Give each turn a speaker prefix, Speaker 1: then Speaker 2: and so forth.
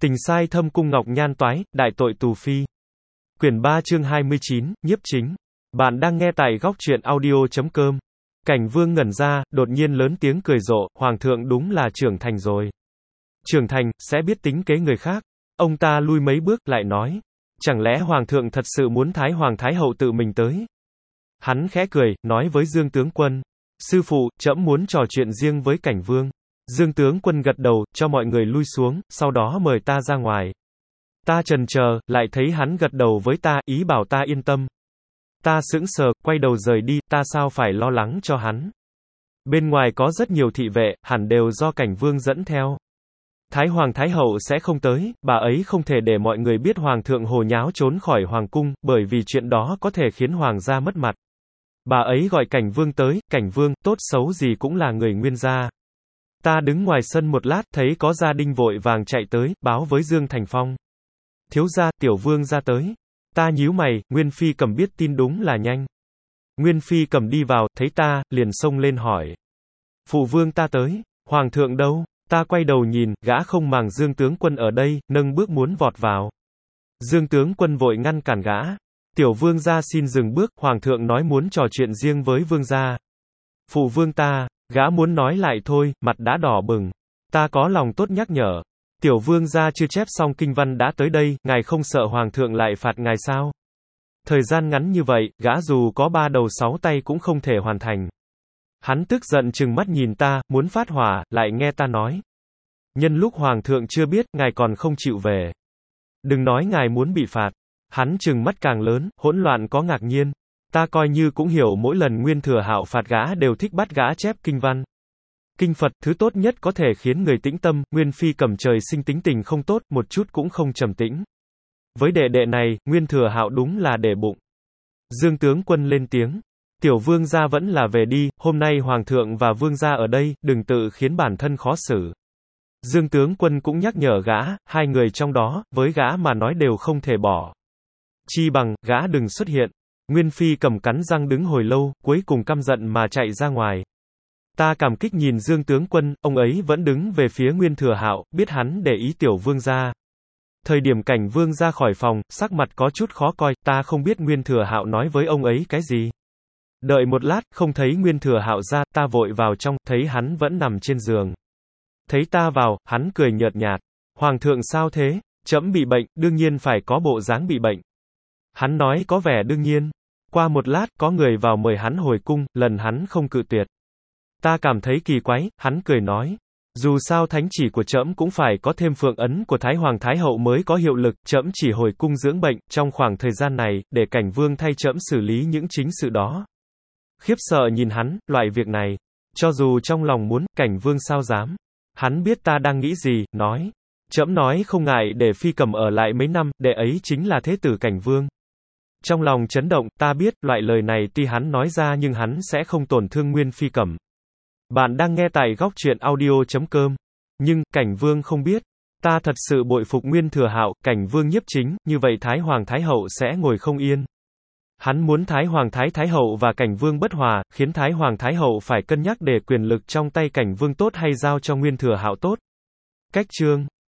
Speaker 1: Tình sai thâm cung ngọc nhan toái, đại tội tù phi. Quyển 3 chương 29, nhiếp chính. Bạn đang nghe tại góc truyện audio.com. Cảnh Vương ngẩn ra, đột nhiên lớn tiếng cười rộ, Hoàng thượng đúng là trưởng thành rồi. Trưởng thành, sẽ biết tính kế người khác. Ông ta lui mấy bước, lại nói. Chẳng lẽ Hoàng thượng thật sự muốn Thái Hoàng Thái Hậu tự mình tới? Hắn khẽ cười, nói với Dương tướng quân. Sư phụ, trẫm muốn trò chuyện riêng với Cảnh Vương. Dương tướng quân gật đầu, cho mọi người lui xuống, sau đó mời ta ra ngoài. Ta chần chờ, lại thấy hắn gật đầu với ta, ý bảo ta yên tâm. Ta sững sờ, quay đầu rời đi, ta sao phải lo lắng cho hắn. Bên ngoài có rất nhiều thị vệ, hẳn đều do Cảnh Vương dẫn theo. Thái Hoàng Thái Hậu sẽ không tới, bà ấy không thể để mọi người biết Hoàng thượng hồ nháo trốn khỏi Hoàng cung, bởi vì chuyện đó có thể khiến Hoàng gia mất mặt. Bà ấy gọi Cảnh Vương tới, Cảnh Vương, tốt xấu gì cũng là người Nguyên gia. Ta đứng ngoài sân một lát, thấy có gia đình vội vàng chạy tới, báo với Dương Thành Phong. Thiếu gia, Tiểu Vương ra tới. Ta nhíu mày, Nguyên Phi Cầm biết tin đúng là nhanh. Nguyên Phi Cầm đi vào, thấy ta, liền xông lên hỏi. Phụ vương ta tới, Hoàng thượng đâu? Ta quay đầu nhìn, gã không màng Dương tướng quân ở đây, nâng bước muốn vọt vào. Dương tướng quân vội ngăn cản gã. Tiểu Vương gia xin dừng bước, Hoàng thượng nói muốn trò chuyện riêng với Vương gia. Phụ vương ta, gã muốn nói lại thôi, mặt đã đỏ bừng. Ta có lòng tốt nhắc nhở. Tiểu Vương gia chưa chép xong kinh văn đã tới đây, ngài không sợ Hoàng thượng lại phạt ngài sao? Thời gian ngắn như vậy, gã dù có 3 đầu 6 tay cũng không thể hoàn thành. Hắn tức giận trừng mắt nhìn ta, muốn phát hỏa, lại nghe ta nói. Nhân lúc Hoàng thượng chưa biết, ngài còn không chịu về. Đừng nói ngài muốn bị phạt. Hắn trừng mắt càng lớn, hỗn loạn có ngạc nhiên. Ta coi như cũng hiểu mỗi lần Nguyên Thừa Hạo phạt gã đều thích bắt gã chép kinh văn. Kinh Phật, thứ tốt nhất có thể khiến người tĩnh tâm, Nguyên Phi Cầm trời sinh tính tình không tốt, một chút cũng không trầm tĩnh. Với đệ đệ này, Nguyên Thừa Hạo đúng là để bụng. Dương tướng quân lên tiếng. Tiểu Vương gia vẫn là về đi, hôm nay Hoàng thượng và Vương gia ở đây, đừng tự khiến bản thân khó xử. Dương tướng quân cũng nhắc nhở gã, hai người trong đó, với gã mà nói đều không thể bỏ. Chi bằng, gã đừng xuất hiện. Nguyên Phi Cầm cắn răng đứng hồi lâu, cuối cùng căm giận mà chạy ra ngoài. Ta cảm kích nhìn Dương tướng quân, ông ấy vẫn đứng về phía Nguyên Thừa Hạo, biết hắn để ý Tiểu Vương gia. Thời điểm Cảnh Vương ra khỏi phòng, sắc mặt có chút khó coi, ta không biết Nguyên Thừa Hạo nói với ông ấy cái gì. Đợi một lát, không thấy Nguyên Thừa Hạo ra, ta vội vào trong, thấy hắn vẫn nằm trên giường. Thấy ta vào, hắn cười nhợt nhạt. Hoàng thượng sao thế? Trẫm bị bệnh, đương nhiên phải có bộ dáng bị bệnh. Hắn nói có vẻ đương nhiên. Qua một lát, có người vào mời hắn hồi cung, lần hắn không cự tuyệt. Ta cảm thấy kỳ quái, hắn cười nói. Dù sao thánh chỉ của trẫm cũng phải có thêm phượng ấn của Thái Hoàng Thái Hậu mới có hiệu lực, trẫm chỉ hồi cung dưỡng bệnh, trong khoảng thời gian này, để Cảnh Vương thay trẫm xử lý những chính sự đó. Khiếp sợ nhìn hắn, loại việc này. Cho dù trong lòng muốn, Cảnh Vương sao dám. Hắn biết ta đang nghĩ gì, nói. Trẫm nói không ngại để Phi Cầm ở lại mấy năm, đệ ấy chính là thế tử Cảnh Vương. Trong lòng chấn động, ta biết, loại lời này tuy hắn nói ra nhưng hắn sẽ không tổn thương Nguyên Phi Cầm. Bạn đang nghe tại góc truyện audio.com. Nhưng, Cảnh Vương không biết. Ta thật sự bội phục Nguyên Thừa Hạo, Cảnh Vương nhiếp chính, như vậy Thái Hoàng Thái Hậu sẽ ngồi không yên. Hắn muốn Thái Hoàng Thái Hậu và Cảnh Vương bất hòa, khiến Thái Hoàng Thái Hậu phải cân nhắc để quyền lực trong tay Cảnh Vương tốt hay giao cho Nguyên Thừa Hạo tốt. Cách chương